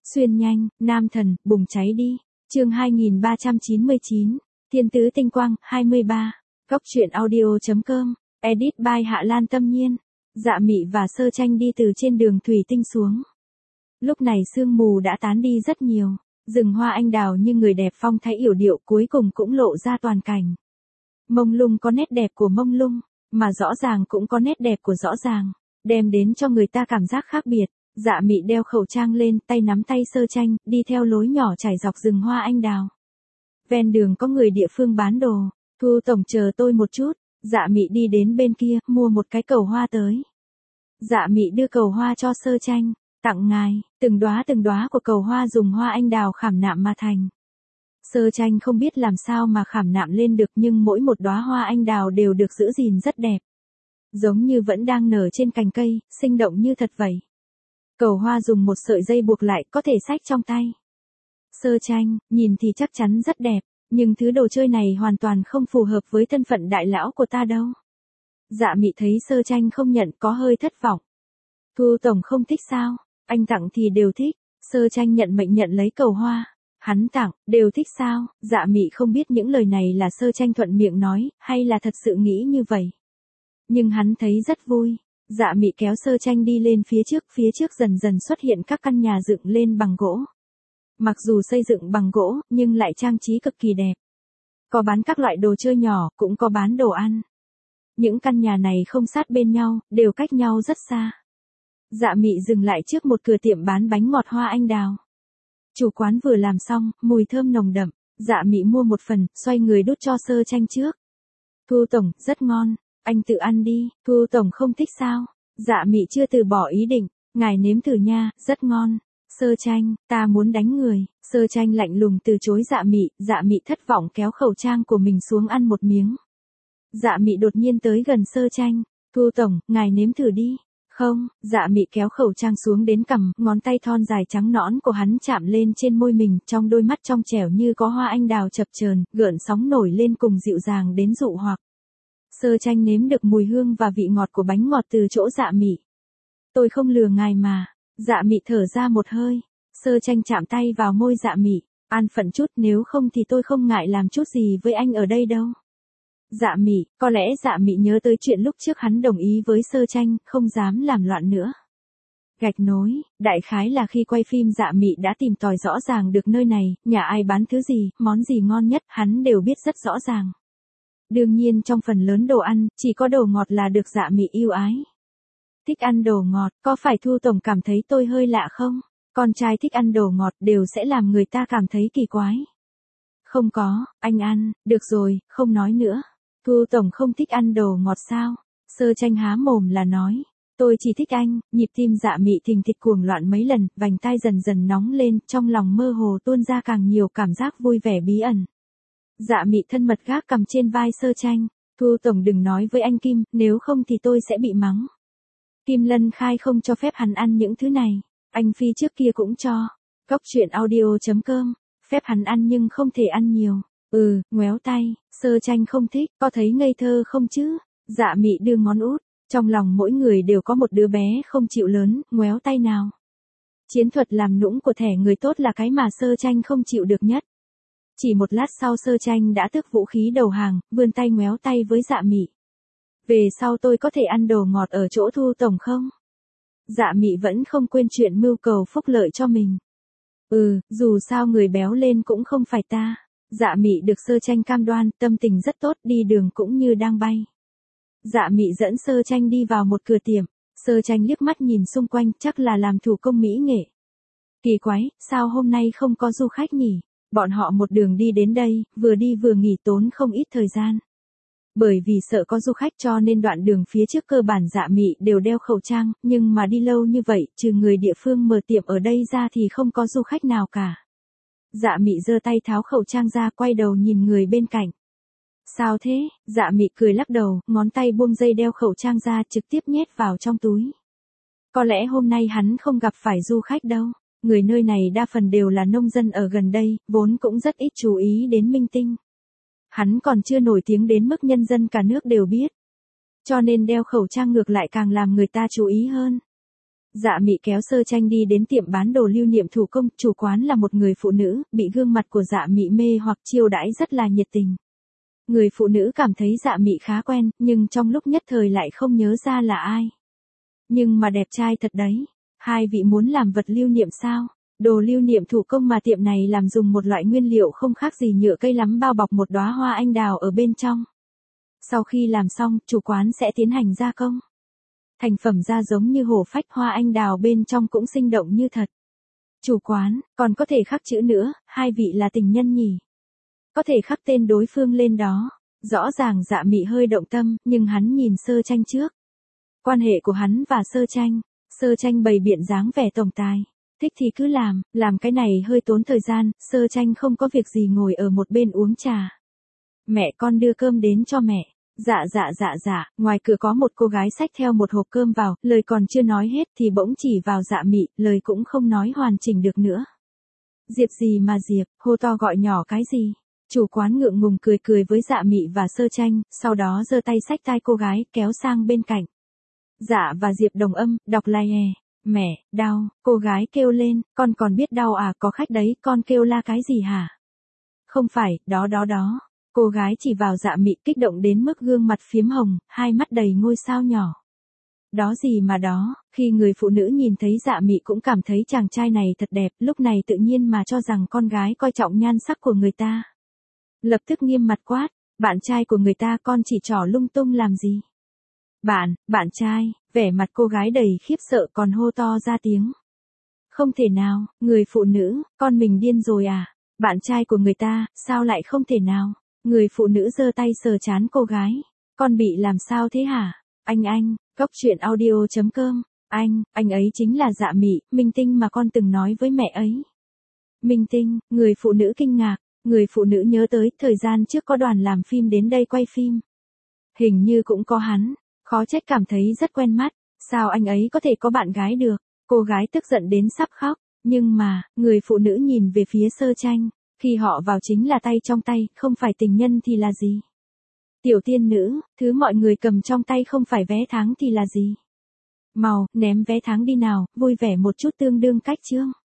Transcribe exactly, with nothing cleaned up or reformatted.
Xuyên nhanh, nam thần, bùng cháy đi. Chương hai nghìn ba trăm chín mươi chín, Thiên tứ tinh quang, hai mươi ba. Góc truyện audio chấm com, edit by Hạ Lan Tâm Nhiên. Dạ Mị và Sơ Tranh đi từ trên đường thủy tinh xuống. Lúc này sương mù đã tán đi rất nhiều, rừng hoa anh đào như người đẹp phong thái yểu điệu cuối cùng cũng lộ ra toàn cảnh. Mông lung có nét đẹp của mông lung, mà rõ ràng cũng có nét đẹp của rõ ràng, đem đến cho người ta cảm giác khác biệt. Dạ Mị đeo khẩu trang lên, tay nắm tay Sơ Tranh, đi theo lối nhỏ trải dọc rừng hoa anh đào. Ven đường có người địa phương bán đồ. Thu tổng chờ tôi một chút. Dạ Mị đi đến bên kia, mua một cái cầu hoa tới. Dạ Mị đưa cầu hoa cho Sơ Tranh, tặng ngài. Từng đóa từng đóa của cầu hoa dùng hoa anh đào khảm nạm mà thành. Sơ Tranh không biết làm sao mà khảm nạm lên được, nhưng mỗi một đóa hoa anh đào đều được giữ gìn rất đẹp. Giống như vẫn đang nở trên cành cây, sinh động như thật vậy. Cầu hoa dùng một sợi dây buộc lại, có thể xách trong tay. Sơ Tranh, nhìn thì chắc chắn rất đẹp, nhưng thứ đồ chơi này hoàn toàn không phù hợp với thân phận đại lão của ta đâu. Dạ Mị thấy Sơ Tranh không nhận có hơi thất vọng. Thu tổng không thích sao? Anh tặng thì đều thích. Sơ Tranh nhận mệnh nhận lấy cầu hoa. Hắn tặng, đều thích sao? Dạ Mị không biết những lời này là Sơ Tranh thuận miệng nói, hay là thật sự nghĩ như vậy. Nhưng hắn thấy rất vui. Dạ Mị kéo Sơ Tranh đi lên phía trước, phía trước dần dần xuất hiện các căn nhà dựng lên bằng gỗ. Mặc dù xây dựng bằng gỗ, nhưng lại trang trí cực kỳ đẹp. Có bán các loại đồ chơi nhỏ, cũng có bán đồ ăn. Những căn nhà này không sát bên nhau, đều cách nhau rất xa. Dạ Mị dừng lại trước một cửa tiệm bán bánh ngọt hoa anh đào. Chủ quán vừa làm xong, mùi thơm nồng đậm. Dạ Mị mua một phần, xoay người đút cho Sơ Tranh trước. Thu tổng, rất ngon. Anh tự ăn đi. Thu tổng không thích sao? Dạ Mị chưa từ bỏ ý định. Ngài nếm thử nha, rất ngon. Sơ Tranh, ta muốn đánh người. Sơ Tranh lạnh lùng từ chối Dạ Mị. Dạ Mị thất vọng kéo khẩu trang của mình xuống ăn một miếng. Dạ Mị đột nhiên tới gần Sơ Tranh. Thu tổng, ngài nếm thử đi. Không. Dạ Mị kéo khẩu trang xuống đến cằm, ngón tay thon dài trắng nõn của hắn chạm lên trên môi mình, trong đôi mắt trong trẻo như có hoa anh đào chập chờn, gợn sóng nổi lên cùng dịu dàng đến dụ hoặc. Sơ Tranh nếm được mùi hương và vị ngọt của bánh ngọt từ chỗ Dạ Mị. Tôi không lừa ngài mà. Dạ Mị thở ra một hơi. Sơ Tranh chạm tay vào môi Dạ Mị. An phận chút, nếu không thì tôi không ngại làm chút gì với anh ở đây đâu. Dạ Mị, có lẽ Dạ Mị nhớ tới chuyện lúc trước hắn đồng ý với Sơ Tranh, không dám làm loạn nữa. Gạch nối, đại khái là khi quay phim Dạ Mị đã tìm tòi rõ ràng được nơi này, nhà ai bán thứ gì, món gì ngon nhất, hắn đều biết rất rõ ràng. Đương nhiên trong phần lớn đồ ăn, chỉ có đồ ngọt là được Dạ Mị yêu ái. Thích ăn đồ ngọt, có phải Thu tổng cảm thấy tôi hơi lạ không? Con trai thích ăn đồ ngọt đều sẽ làm người ta cảm thấy kỳ quái. Không có, anh ăn, được rồi, không nói nữa. Thu tổng không thích ăn đồ ngọt sao? Sơ Tranh há mồm là nói. Tôi chỉ thích anh. Nhịp tim Dạ Mị thình thịch cuồng loạn mấy lần, vành tai dần dần nóng lên, trong lòng mơ hồ tuôn ra càng nhiều cảm giác vui vẻ bí ẩn. Dạ Mị thân mật gác cầm trên vai Sơ Tranh. Thu tổng đừng nói với anh Kim, nếu không thì tôi sẽ bị mắng. Kim Lân khai không cho phép hắn ăn những thứ này. Anh Phi trước kia cũng cho. Góc truyện audio chấm com. Phép hắn ăn nhưng không thể ăn nhiều. Ừ, ngoéo tay. Sơ Tranh không thích, có thấy ngây thơ không chứ? Dạ Mị đưa ngón út. Trong lòng mỗi người đều có một đứa bé không chịu lớn, ngoéo tay nào. Chiến thuật làm nũng của thẻ người tốt là cái mà Sơ Tranh không chịu được nhất. Chỉ một lát sau Sơ Tranh đã tước vũ khí đầu hàng, vươn tay ngoéo tay với Dạ Mị. Về sau tôi có thể ăn đồ ngọt ở chỗ Thu tổng không? Dạ Mị vẫn không quên chuyện mưu cầu phúc lợi cho mình. Ừ, dù sao người béo lên cũng không phải ta. Dạ Mị được Sơ Tranh cam đoan, tâm tình rất tốt, đi đường cũng như đang bay. Dạ Mị dẫn Sơ Tranh đi vào một cửa tiệm. Sơ Tranh liếc mắt nhìn xung quanh, chắc là làm thủ công mỹ nghệ. Kỳ quái, sao hôm nay không có du khách nhỉ? Bọn họ một đường đi đến đây, vừa đi vừa nghỉ tốn không ít thời gian. Bởi vì sợ có du khách cho nên đoạn đường phía trước cơ bản Dạ Mị đều đeo khẩu trang, nhưng mà đi lâu như vậy, trừ người địa phương mở tiệm ở đây ra thì không có du khách nào cả. Dạ Mị giơ tay tháo khẩu trang ra, quay đầu nhìn người bên cạnh. Sao thế? Dạ Mị cười lắc đầu, ngón tay buông dây đeo khẩu trang ra, trực tiếp nhét vào trong túi. Có lẽ hôm nay hắn không gặp phải du khách đâu. Người nơi này đa phần đều là nông dân ở gần đây, vốn cũng rất ít chú ý đến minh tinh. Hắn còn chưa nổi tiếng đến mức nhân dân cả nước đều biết. Cho nên đeo khẩu trang ngược lại càng làm người ta chú ý hơn. Dạ Mị kéo Sơ Tranh đi đến tiệm bán đồ lưu niệm thủ công, chủ quán là một người phụ nữ, bị gương mặt của Dạ Mị mê hoặc chiêu đãi rất là nhiệt tình. Người phụ nữ cảm thấy Dạ Mị khá quen, nhưng trong lúc nhất thời lại không nhớ ra là ai. Nhưng mà đẹp trai thật đấy. Hai vị muốn làm vật lưu niệm sao? Đồ lưu niệm thủ công mà tiệm này làm dùng một loại nguyên liệu không khác gì nhựa cây lắm, bao bọc một đóa hoa anh đào ở bên trong. Sau khi làm xong, chủ quán sẽ tiến hành gia công. Thành phẩm ra giống như hổ phách, hoa anh đào bên trong cũng sinh động như thật. Chủ quán, còn có thể khắc chữ nữa, hai vị là tình nhân nhỉ? Có thể khắc tên đối phương lên đó. Rõ ràng Dạ Mị hơi động tâm, nhưng hắn nhìn Sơ Tranh trước. Quan hệ của hắn và Sơ Tranh. Sơ Tranh bày biện dáng vẻ tổng tài. Thích thì cứ làm, làm cái này hơi tốn thời gian, Sơ Tranh không có việc gì ngồi ở một bên uống trà. Mẹ con đưa cơm đến cho mẹ. Dạ dạ dạ dạ, ngoài cửa có một cô gái xách theo một hộp cơm vào, lời còn chưa nói hết thì bỗng chỉ vào Dạ Mị, lời cũng không nói hoàn chỉnh được nữa. Diệp gì mà Diệp, hô to gọi nhỏ cái gì? Chủ quán ngượng ngùng cười cười với Dạ Mị và Sơ Tranh, sau đó giơ tay xách tay cô gái, kéo sang bên cạnh. Dạ và Diệp đồng âm, đọc lai hè. Mẹ, đau, cô gái kêu lên, con còn biết đau à, có khách đấy, con kêu la cái gì hả? Không phải, đó đó đó. Cô gái chỉ vào Dạ Mị, kích động đến mức gương mặt phiếm hồng, hai mắt đầy ngôi sao nhỏ. Đó gì mà đó, khi người phụ nữ nhìn thấy Dạ Mị cũng cảm thấy chàng trai này thật đẹp, lúc này tự nhiên mà cho rằng con gái coi trọng nhan sắc của người ta. Lập tức nghiêm mặt quát, bạn trai của người ta con chỉ trỏ lung tung làm gì? Bạn, bạn trai, vẻ mặt cô gái đầy khiếp sợ còn hô to ra tiếng. Không thể nào, người phụ nữ, con mình điên rồi à? Bạn trai của người ta, sao lại không thể nào? Người phụ nữ giơ tay sờ trán cô gái. Con bị làm sao thế hả? Anh anh, góc truyện audio chấm com. Anh, anh ấy chính là Dạ Mị, minh tinh mà con từng nói với mẹ ấy. Minh tinh, người phụ nữ kinh ngạc. Người phụ nữ nhớ tới, thời gian trước có đoàn làm phim đến đây quay phim. Hình như cũng có hắn. Khó trách cảm thấy rất quen mắt. Sao anh ấy có thể có bạn gái được? Cô gái tức giận đến sắp khóc. Nhưng mà, người phụ nữ nhìn về phía Sơ Tranh. Khi họ vào chính là tay trong tay, không phải tình nhân thì là gì? Tiểu tiên nữ, thứ mọi người cầm trong tay không phải vé tháng thì là gì? Màu, ném vé tháng đi nào, vui vẻ một chút tương đương cách chương.